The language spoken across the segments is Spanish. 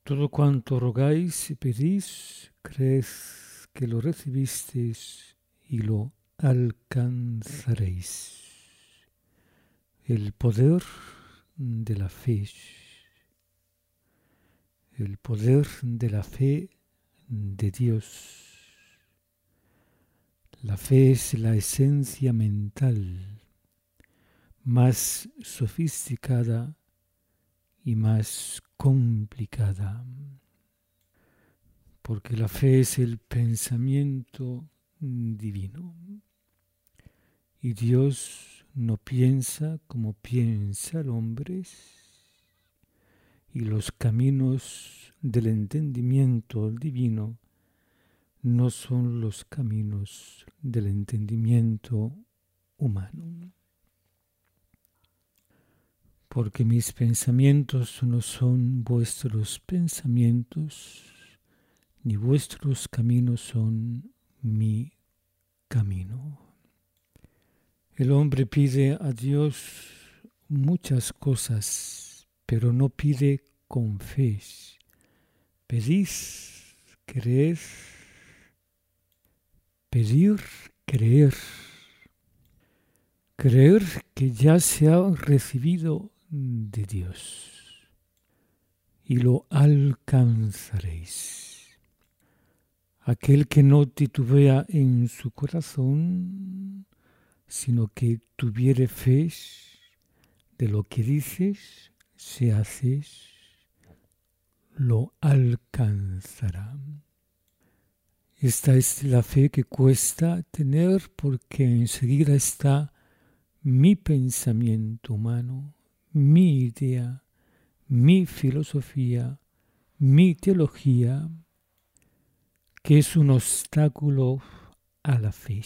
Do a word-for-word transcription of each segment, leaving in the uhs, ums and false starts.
Todo cuanto rogáis y pedís, creed que lo recibisteis y lo alcanzaréis. El poder de la fe. El poder de la fe de Dios. La fe es la esencia mental más sofisticada y más complicada, porque la fe es el pensamiento divino y Dios no piensa como piensa el hombre, y los caminos del entendimiento divino no son los caminos del entendimiento humano. Porque mis pensamientos no son vuestros pensamientos, ni vuestros caminos son mi camino. El hombre pide a Dios muchas cosas, pero no pide con fe. Pedid, creed, pedir, creer. Creer que ya se ha recibido de Dios y lo alcanzaréis. Aquel que no titubea en su corazón, sino que tuviere fe de lo que dices, se haces, lo alcanzará. Esta es la fe que cuesta tener, porque enseguida está mi pensamiento humano, mi idea, mi filosofía, mi teología, que es un obstáculo a la fe.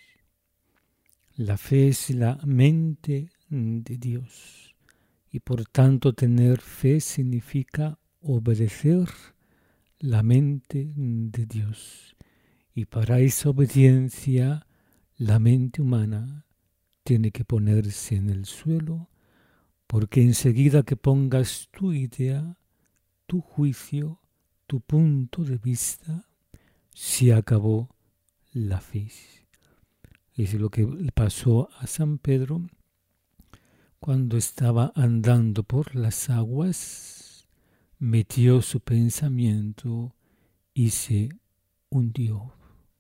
La fe es la mente de Dios y por tanto tener fe significa obedecer la mente de Dios, y para esa obediencia la mente humana tiene que ponerse en el suelo, porque enseguida que pongas tu idea, tu juicio, tu punto de vista, se acabó la fe. Es lo que le pasó a San Pedro cuando estaba andando por las aguas, metió su pensamiento y se hundió.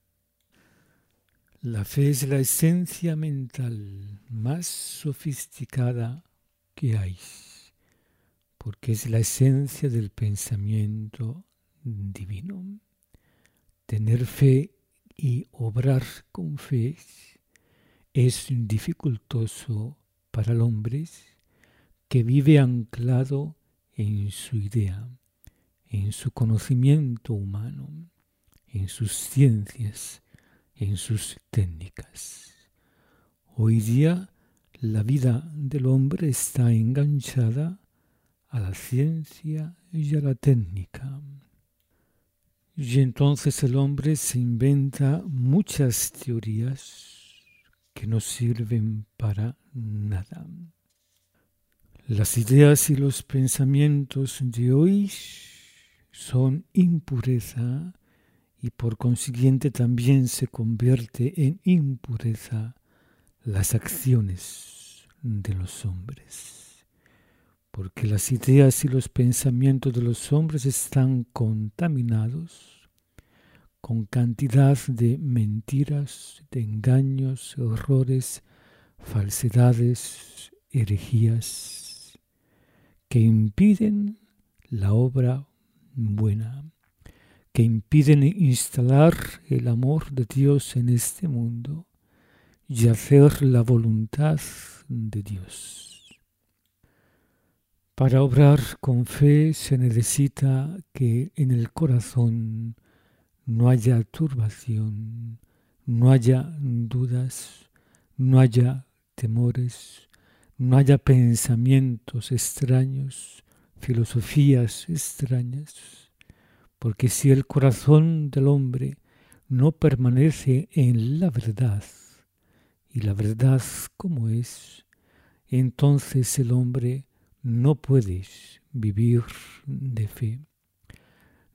La fe es la esencia mental más sofisticada que hay, porque es la esencia del pensamiento divino. Tener fe y obrar con fe es dificultoso para el hombre que vive anclado en su idea, en su conocimiento humano, en sus ciencias, en sus técnicas. Hoy día la vida del hombre está enganchada a la ciencia y a la técnica. Y entonces el hombre se inventa muchas teorías que no sirven para nada. Las ideas y los pensamientos de hoy son impureza, y por consiguiente también se convierte en impureza las acciones de los hombres. Porque las ideas y los pensamientos de los hombres están contaminados con cantidad de mentiras, de engaños, errores, falsedades, herejías, que impiden la obra buena, que impiden instalar el amor de Dios en este mundo y hacer la voluntad de Dios. Para obrar con fe se necesita que en el corazón no haya turbación, no haya dudas, no haya temores, no haya pensamientos extraños, filosofías extrañas. Porque si el corazón del hombre no permanece en la verdad, y la verdad como es, entonces el hombre no puede vivir de fe.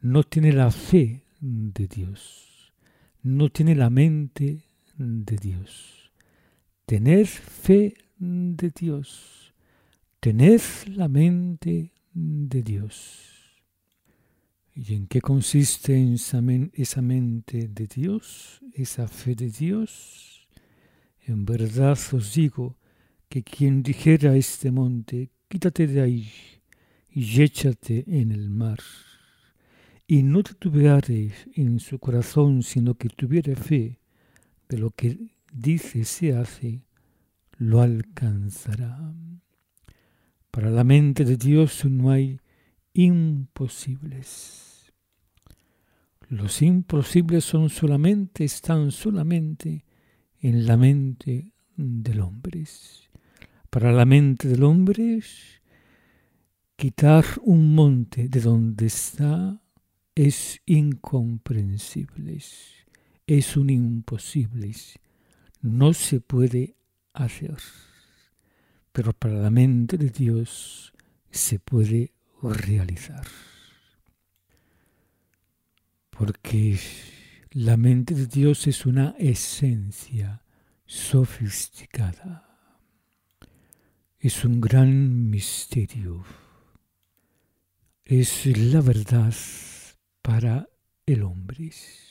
no tiene la fe de Dios, no tiene la mente de Dios. Tener fe de Dios, tener la mente de Dios. ¿Y en qué consiste esa, men- esa mente de Dios, esa fe de Dios? En verdad os digo que quien dijera a este monte, quítate de ahí y échate en el mar, y no te tuviere en su corazón, sino que tuviera fe de lo que dice se hace, lo alcanzará. Para la mente de Dios no hay imposibles. Los imposibles son solamente, están solamente en la mente del hombre. Para la mente del hombre, quitar un monte de donde está es incomprensible, es un imposible, no se puede hacer. Pero para la mente de Dios se puede realizar. Porque la mente de Dios es una esencia sofisticada. Es un gran misterio. Es la verdad para el hombre.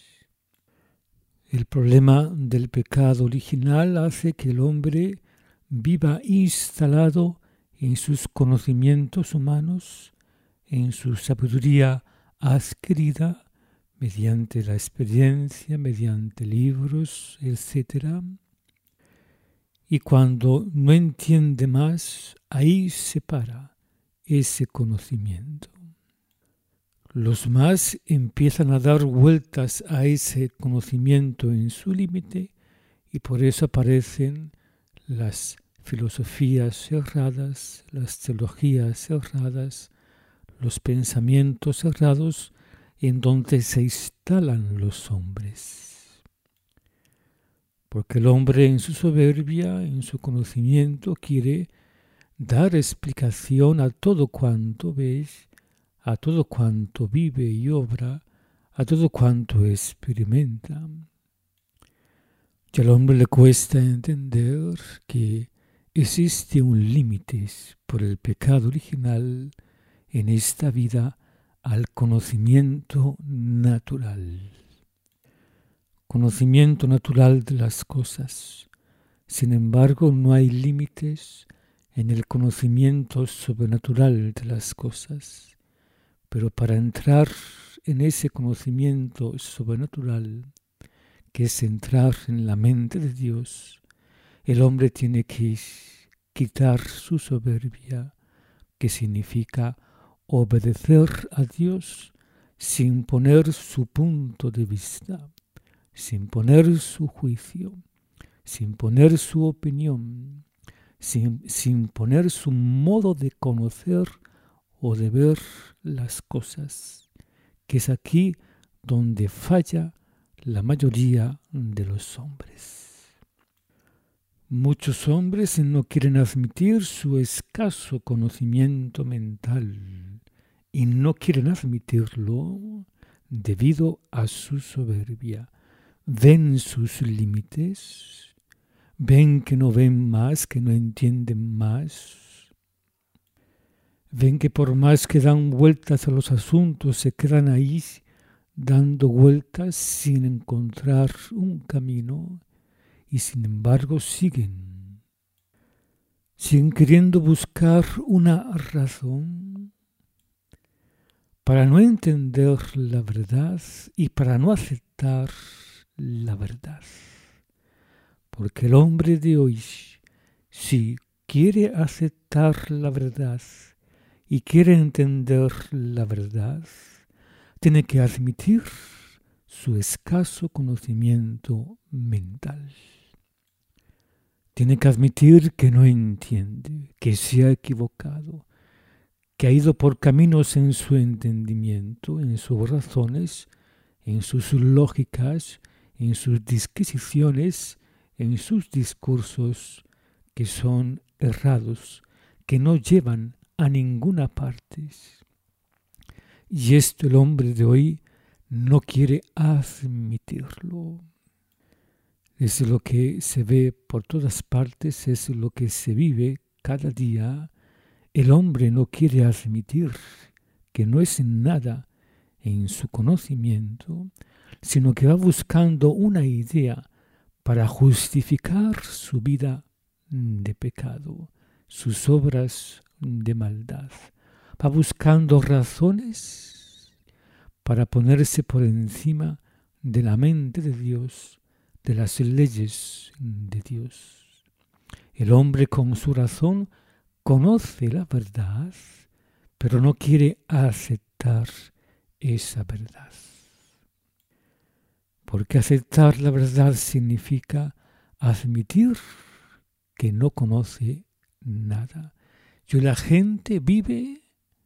El problema del pecado original hace que el hombre viva instalado en sus conocimientos humanos, en su sabiduría adquirida mediante la experiencia, mediante libros, etcétera. Y cuando no entiende más, ahí se para ese conocimiento. Los más empiezan a dar vueltas a ese conocimiento en su límite y por eso aparecen las filosofías erradas, las teologías erradas, los pensamientos errados en donde se instalan los hombres. Porque el hombre en su soberbia, en su conocimiento, quiere dar explicación a todo cuanto ve, a todo cuanto vive y obra, a todo cuanto experimenta. Y al hombre le cuesta entender que existe un límite por el pecado original en esta vida al conocimiento natural. Conocimiento natural de las cosas. Sin embargo, no hay límites en el conocimiento sobrenatural de las cosas. Pero para entrar en ese conocimiento sobrenatural, que es entrar en la mente de Dios, el hombre tiene que quitar su soberbia, que significa obedecer a Dios sin poner su punto de vista, sin poner su juicio, sin poner su opinión, sin, sin poner su modo de conocer o de ver las cosas, que es aquí donde falla la mayoría de los hombres. Muchos hombres no quieren admitir su escaso conocimiento mental y no quieren admitirlo debido a su soberbia. Ven sus límites, ven que no ven más, que no entienden más. Ven que por más que dan vueltas a los asuntos, se quedan ahí dando vueltas sin encontrar un camino y sin embargo siguen, siguen queriendo buscar una razón para no entender la verdad y para no aceptar la verdad. Porque el hombre de hoy, si quiere aceptar la verdad y quiere entender la verdad, tiene que admitir su escaso conocimiento mental. Tiene que admitir que no entiende, que se ha equivocado, que ha ido por caminos en su entendimiento, en sus razones, en sus lógicas, en sus disquisiciones, en sus discursos que son errados, que no llevan a ninguna parte. y esto el hombre de hoy no quiere admitirlo. Es lo que se ve por todas partes, es lo que se vive cada día. El hombre no quiere admitir que no es nada en su conocimiento, sino que va buscando una idea para justificar su vida de pecado, sus obras de maldad. Va buscando razones para ponerse por encima de la mente de Dios, de las leyes de Dios. El hombre con su razón conoce la verdad, pero no quiere aceptar esa verdad. Porque aceptar la verdad significa admitir que no conoce nada. Y la gente vive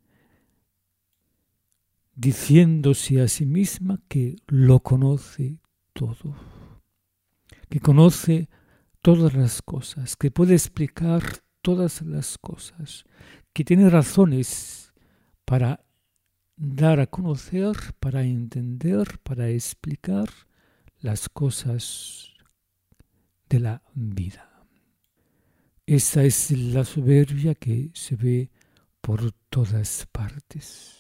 diciéndose a sí misma que lo conoce todo, que conoce todas las cosas, que puede explicar todas las cosas, que tiene razones para dar a conocer, para entender, para explicar las cosas de la vida. Esa es la soberbia que se ve por todas partes.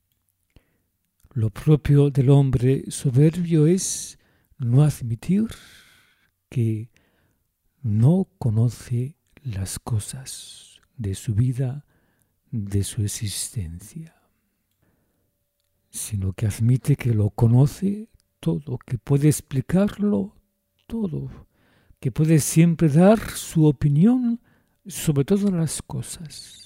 Lo propio del hombre soberbio es no admitir que no conoce las cosas de su vida, de su existencia, sino que admite que lo conoce todo, que puede explicarlo todo, que puede siempre dar su opinión sobre todas las cosas.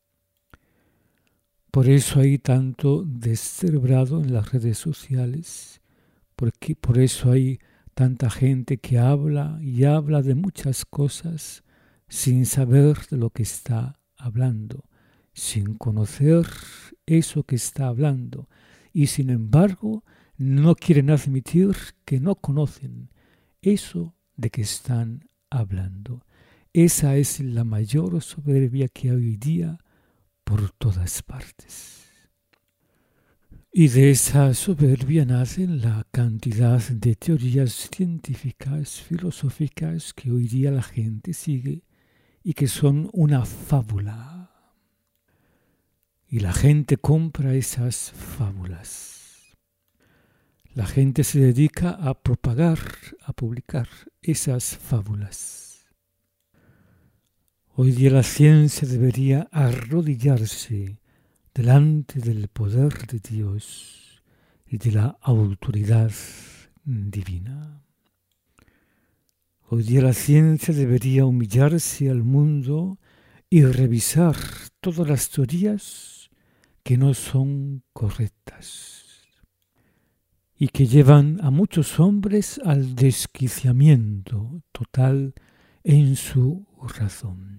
Por eso hay tanto descerebrado en las redes sociales, porque por eso hay tanta gente que habla y habla de muchas cosas sin saber de lo que está hablando, sin conocer eso que está hablando, y sin embargo no quieren admitir que no conocen eso de que están hablando. Esa es la mayor soberbia que hay hoy día por todas partes. Y de esa soberbia nacen la cantidad de teorías científicas, filosóficas que hoy día la gente sigue y que son una fábula. Y la gente compra esas fábulas. La gente se dedica a propagar, a publicar esas fábulas. Hoy día la ciencia debería arrodillarse delante del poder de Dios y de la autoridad divina. Hoy día la ciencia debería humillarse al mundo y revisar todas las teorías que no son correctas y que llevan a muchos hombres al desquiciamiento total en su razón.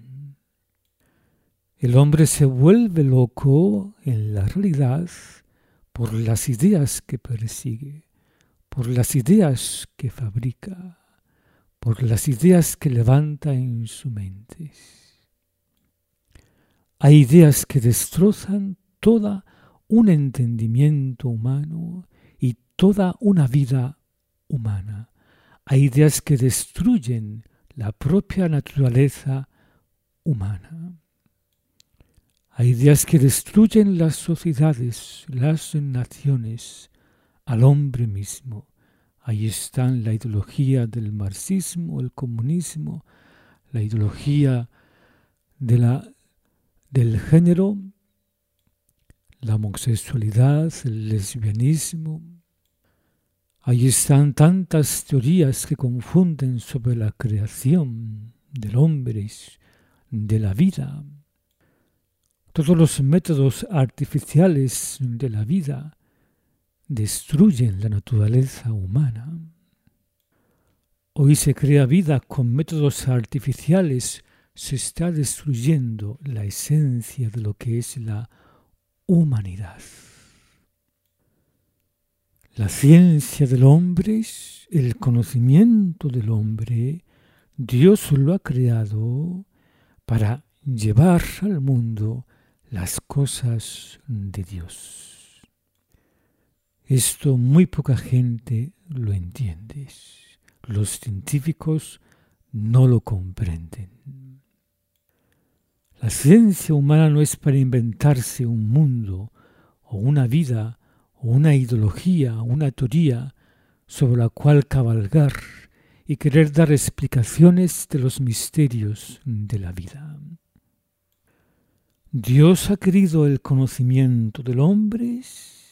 El hombre se vuelve loco en la realidad por las ideas que persigue, por las ideas que fabrica, por las ideas que levanta en su mente. Hay ideas que destrozan todo un entendimiento humano y toda una vida humana. Hay ideas que destruyen la propia naturaleza humana. Hay ideas que destruyen las sociedades, las naciones, al hombre mismo. Ahí están la ideología del marxismo, el comunismo, la ideología de la, del género, la homosexualidad, el lesbianismo. Ahí están tantas teorías que confunden sobre la creación del hombre, de la vida. Todos los métodos artificiales de la vida destruyen la naturaleza humana. Hoy se crea vida con métodos artificiales, se está destruyendo la esencia de lo que es la humanidad. La ciencia del hombre, el conocimiento del hombre, Dios lo ha creado para llevar al mundo las cosas de Dios. Esto muy poca gente lo entiende. Los científicos no lo comprenden. La ciencia humana no es para inventarse un mundo o una vida o una ideología, una teoría sobre la cual cabalgar y querer dar explicaciones de los misterios de la vida. Dios ha querido el conocimiento del hombre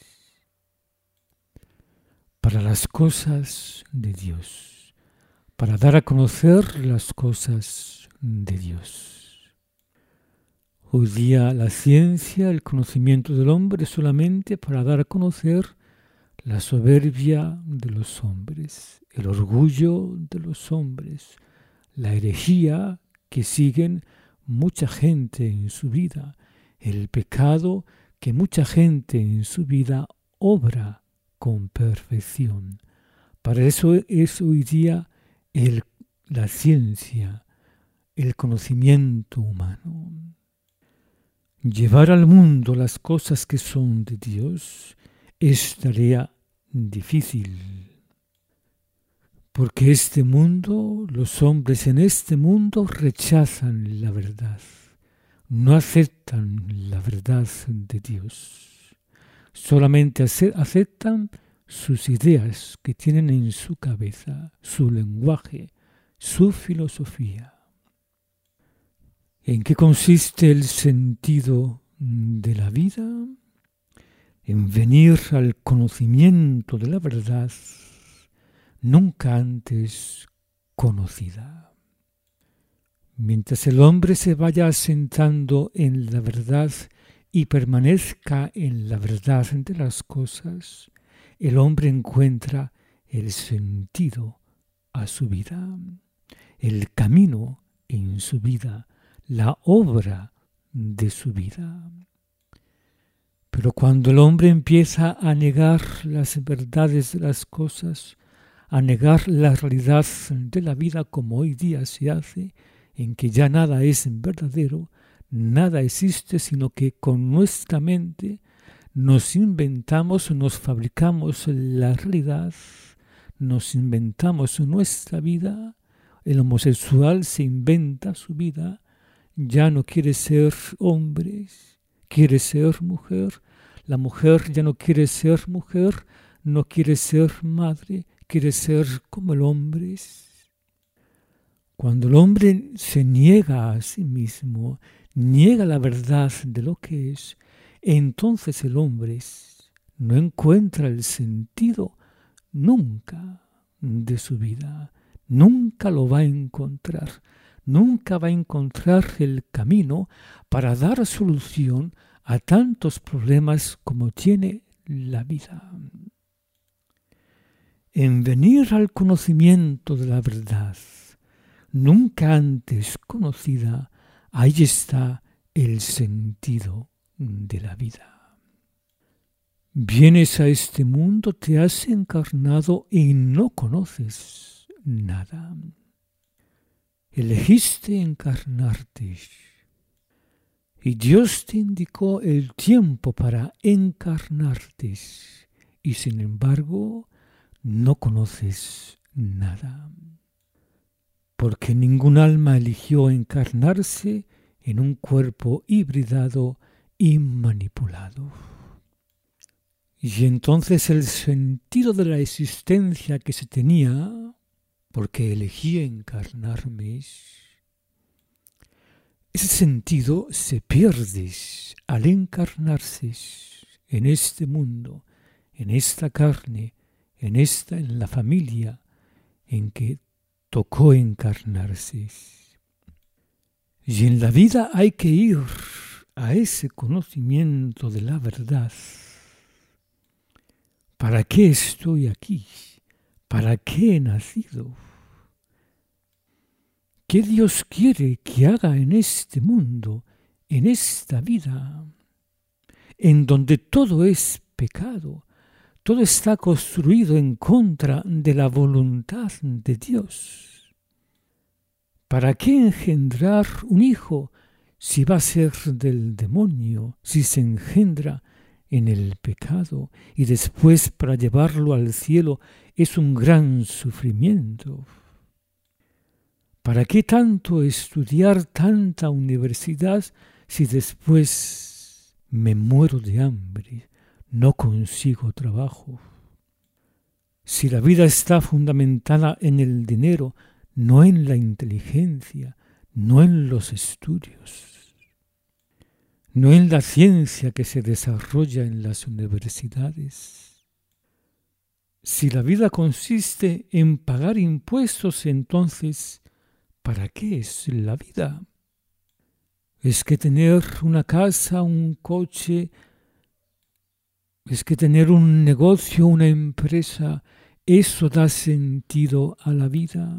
para las cosas de Dios, para dar a conocer las cosas de Dios. Hoy día la ciencia, el conocimiento del hombre es solamente para dar a conocer la soberbia de los hombres, el orgullo de los hombres, la herejía que siguen mucha gente en su vida, el pecado que mucha gente en su vida obra con perfección. Para eso es hoy día el, la ciencia, el conocimiento humano. Llevar al mundo las cosas que son de Dios es tarea difícil, porque este mundo, los hombres en este mundo rechazan la verdad, no aceptan la verdad de Dios, solamente aceptan sus ideas que tienen en su cabeza, su lenguaje, su filosofía. ¿En qué consiste el sentido de la vida? En venir al conocimiento de la verdad nunca antes conocida. Mientras el hombre se vaya asentando en la verdad y permanezca en la verdad de las cosas, el hombre encuentra el sentido a su vida, el camino en su vida, la obra de su vida. Pero cuando el hombre empieza a negar las verdades de las cosas, a negar la realidad de la vida como hoy día se hace, en que ya nada es verdadero, nada existe, sino que con nuestra mente nos inventamos, nos fabricamos la realidad, nos inventamos nuestra vida, el homosexual se inventa su vida, ya no quiere ser hombre, quiere ser mujer, la mujer ya no quiere ser mujer, no quiere ser madre, quiere ser como el hombre. Cuando el hombre se niega a sí mismo, niega la verdad de lo que es, entonces el hombre no encuentra el sentido nunca de su vida, nunca lo va a encontrar, nunca va a encontrar el camino para dar solución a tantos problemas como tiene la vida. En venir al conocimiento de la verdad, nunca antes conocida, ahí está el sentido de la vida. Vienes a este mundo, te has encarnado y no conoces nada. Elegiste encarnarte y Dios te indicó el tiempo para encarnarte y sin embargo no conoces nada. Porque ningún alma eligió encarnarse en un cuerpo hibridado y manipulado. Y entonces el sentido de la existencia que se tenía, porque elegí encarnarme, ese sentido se pierde al encarnarse en este mundo, en esta carne, en esta, en la familia en que tocó encarnarse. Y en la vida hay que ir a ese conocimiento de la verdad. ¿Para qué estoy aquí? ¿Para qué he nacido? ¿Qué Dios quiere que haga en este mundo, en esta vida, en donde todo es pecado? Todo está construido en contra de la voluntad de Dios. ¿Para qué engendrar un hijo si va a ser del demonio, si se engendra en el pecado y después para llevarlo al cielo es un gran sufrimiento. ¿Para qué tanto estudiar tanta universidad si después me muero de hambre, no consigo trabajo? Si la vida está fundamentada en el dinero, no en la inteligencia, no en los estudios, no en la ciencia que se desarrolla en las universidades. Si la vida consiste en pagar impuestos, entonces, ¿para qué es la vida? ¿Es que tener una casa, un coche, es que tener un negocio, una empresa, eso da sentido a la vida?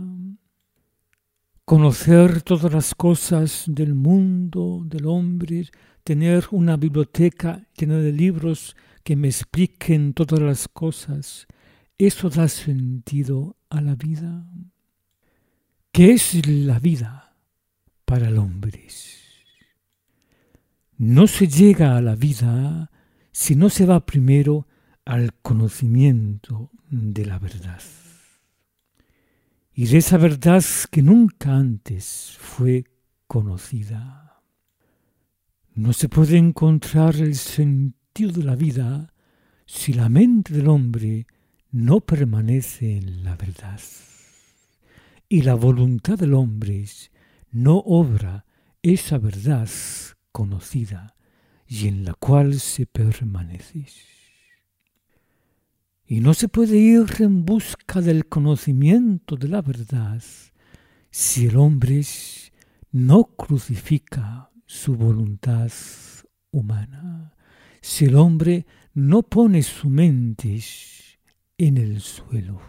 Conocer todas las cosas del mundo, del hombre, tener una biblioteca llena de libros que me expliquen todas las cosas, eso da sentido a la vida. ¿Qué es la vida para el hombre? No se llega a la vida si no se va primero al conocimiento de la verdad. Y de esa verdad que nunca antes fue conocida. No se puede encontrar el sentido de la vida si la mente del hombre no permanece en la verdad. Y la voluntad del hombre no obra esa verdad conocida y en la cual se permanece. Y no se puede ir en busca del conocimiento de la verdad si el hombre no crucifica su voluntad humana, si el hombre no pone su mente en el suelo.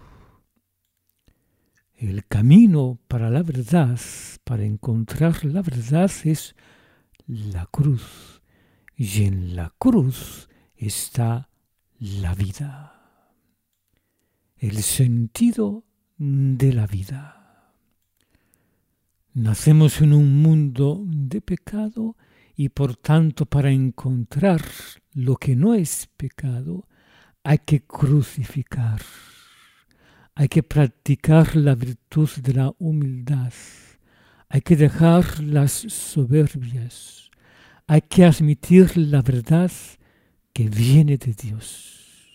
El camino para la verdad, para encontrar la verdad, es la cruz, y en la cruz está la vida. El sentido de la vida. Nacemos en un mundo de pecado y por tanto para encontrar lo que no es pecado hay que crucificar, hay que practicar la virtud de la humildad, hay que dejar las soberbias, hay que admitir la verdad que viene de Dios.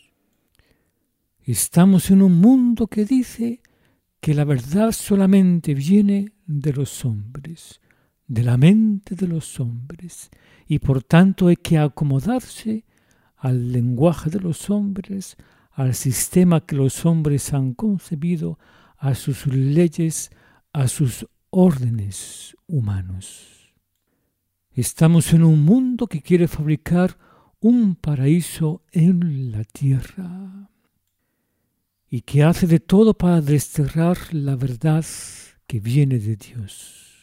Estamos en un mundo que dice que la verdad solamente viene de los hombres, de la mente de los hombres, y por tanto hay que acomodarse al lenguaje de los hombres, al sistema que los hombres han concebido, a sus leyes, a sus órdenes humanos. Estamos en un mundo que quiere fabricar un paraíso en la tierra y que hace de todo para desterrar la verdad que viene de Dios.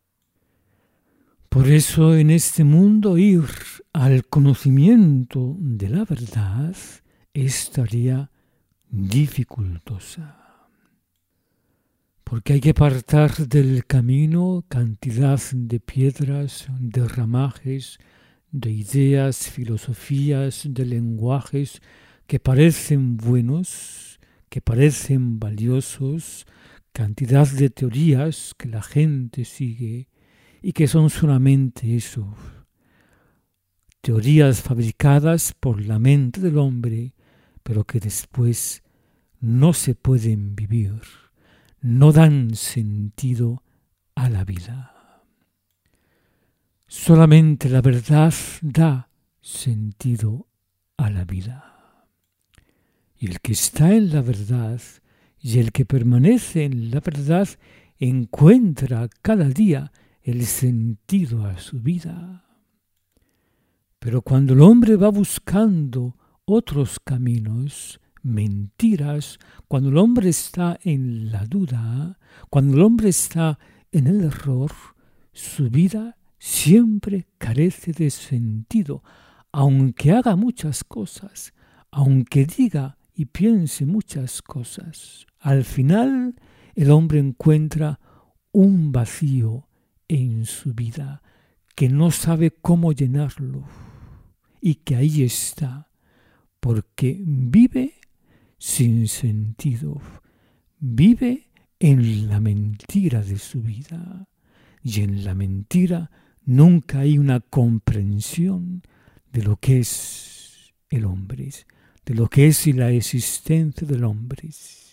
Por eso en este mundo ir al conocimiento de la verdad es tarea dificultosa, porque hay que apartar del camino cantidad de piedras, de ramajes, de ideas, filosofías, de lenguajes que parecen buenos, que parecen valiosos, cantidad de teorías que la gente sigue y que son solamente eso, teorías fabricadas por la mente del hombre, pero que después no se pueden vivir, no dan sentido a la vida. Solamente la verdad da sentido a la vida. Y el que está en la verdad y el que permanece en la verdad encuentra cada día el sentido a su vida. Pero cuando el hombre va buscando otros caminos, mentiras, cuando el hombre está en la duda, cuando el hombre está en el error, su vida siempre carece de sentido, aunque haga muchas cosas, aunque diga y piense muchas cosas. Al final, el hombre encuentra un vacío en su vida que no sabe cómo llenarlo y que ahí está, porque vive sin sentido, vive en la mentira de su vida, y en la mentira nunca hay una comprensión de lo que es el hombre, de lo que es la existencia del hombre.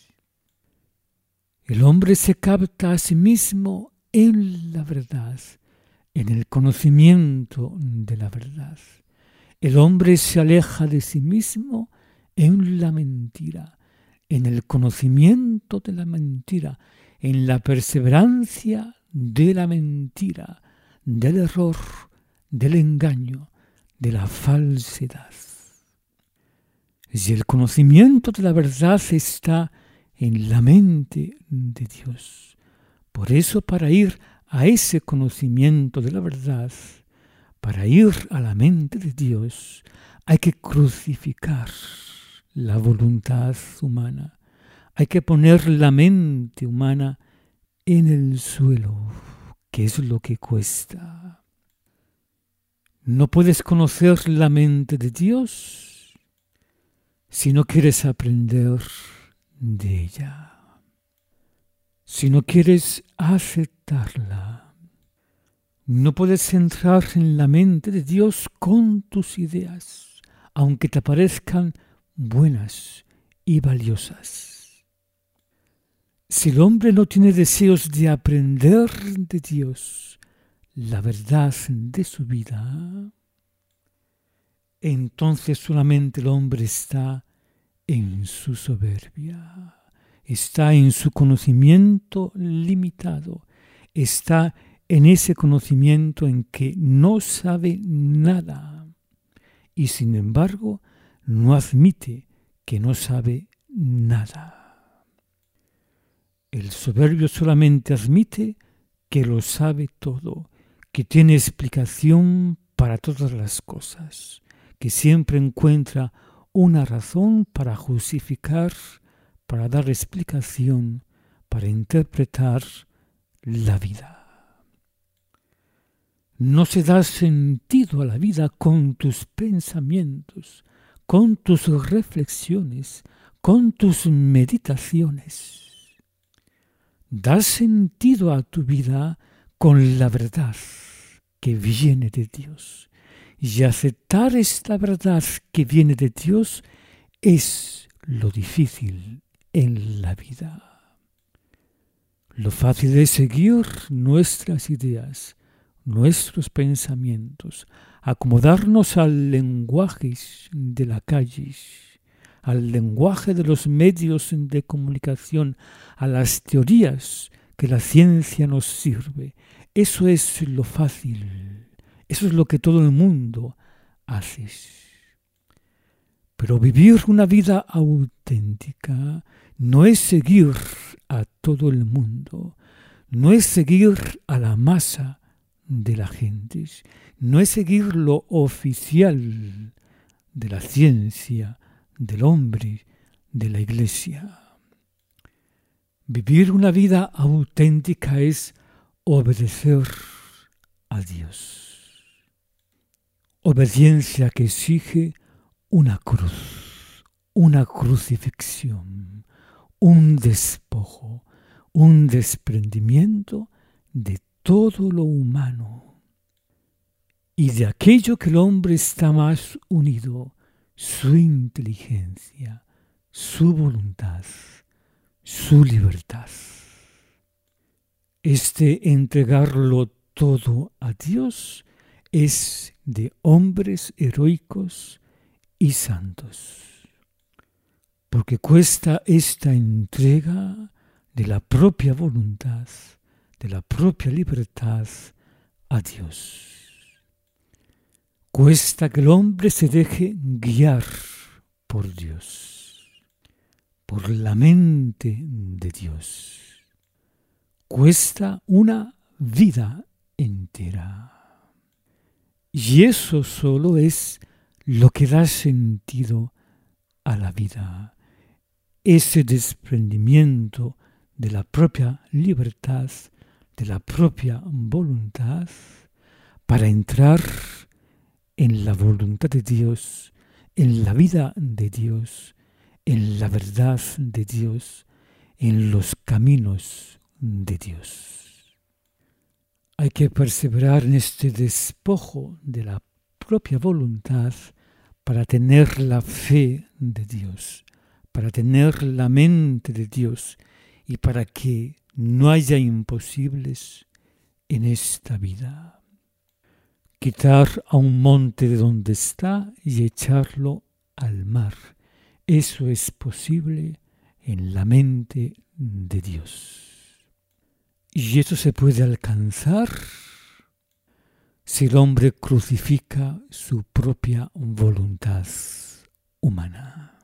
El hombre se capta a sí mismo en la verdad, en el conocimiento de la verdad. El hombre se aleja de sí mismo en la mentira, en el conocimiento de la mentira, en la perseverancia de la mentira, del error, del engaño, de la falsedad. Y el conocimiento de la verdad está en la mente de Dios. Por eso, para ir a ese conocimiento de la verdad, para ir a la mente de Dios, hay que crucificar la voluntad humana. Hay que poner la mente humana en el suelo, que es lo que cuesta. No puedes conocer la mente de Dios si no quieres aprender de ella, si no quieres aceptarla. No puedes entrar en la mente de Dios con tus ideas, aunque te parezcan buenas y valiosas. Si el hombre no tiene deseos de aprender de Dios la verdad de su vida, entonces solamente el hombre está en su soberbia, está en su conocimiento limitado, está en ese conocimiento en que no sabe nada y sin embargo no admite que no sabe nada. El soberbio solamente admite que lo sabe todo, que tiene explicación para todas las cosas, que siempre encuentra una razón para justificar, para dar explicación, para interpretar la vida. No se da sentido a la vida con tus pensamientos, con tus reflexiones, con tus meditaciones. Da sentido a tu vida con la verdad que viene de Dios. Y aceptar esta verdad que viene de Dios es lo difícil en la vida. Lo fácil es seguir nuestras ideas, nuestros pensamientos, acomodarnos al lenguaje de la calle, al lenguaje de los medios de comunicación, a las teorías que la ciencia nos sirve. Eso es lo fácil, eso es lo que todo el mundo hace. Pero vivir una vida auténtica no es seguir a todo el mundo, no es seguir a la masa de la gente, no es seguir lo oficial de la ciencia, del hombre, de la iglesia. Vivir una vida auténtica es obedecer a Dios. Obediencia que exige una cruz, una crucifixión, un despojo, un desprendimiento de todo lo humano y de aquello que el hombre está más unido, su inteligencia, su voluntad, su libertad. Este entregarlo todo a Dios es de hombres heroicos y santos, porque cuesta esta entrega de la propia voluntad, de la propia libertad a Dios. Cuesta que el hombre se deje guiar por Dios, por la mente de Dios. Cuesta una vida entera. Y eso solo es lo que da sentido a la vida. Ese desprendimiento de la propia libertad, de la propia voluntad, para entrar en la voluntad de Dios, en la vida de Dios, en la verdad de Dios, en los caminos de Dios. Hay que perseverar en este despojo de la propia voluntad para tener la fe de Dios, para tener la mente de Dios y para que no haya imposibles en esta vida. Quitar a un monte de donde está y echarlo al mar. Eso es posible en la mente de Dios. Y eso se puede alcanzar si el hombre crucifica su propia voluntad humana.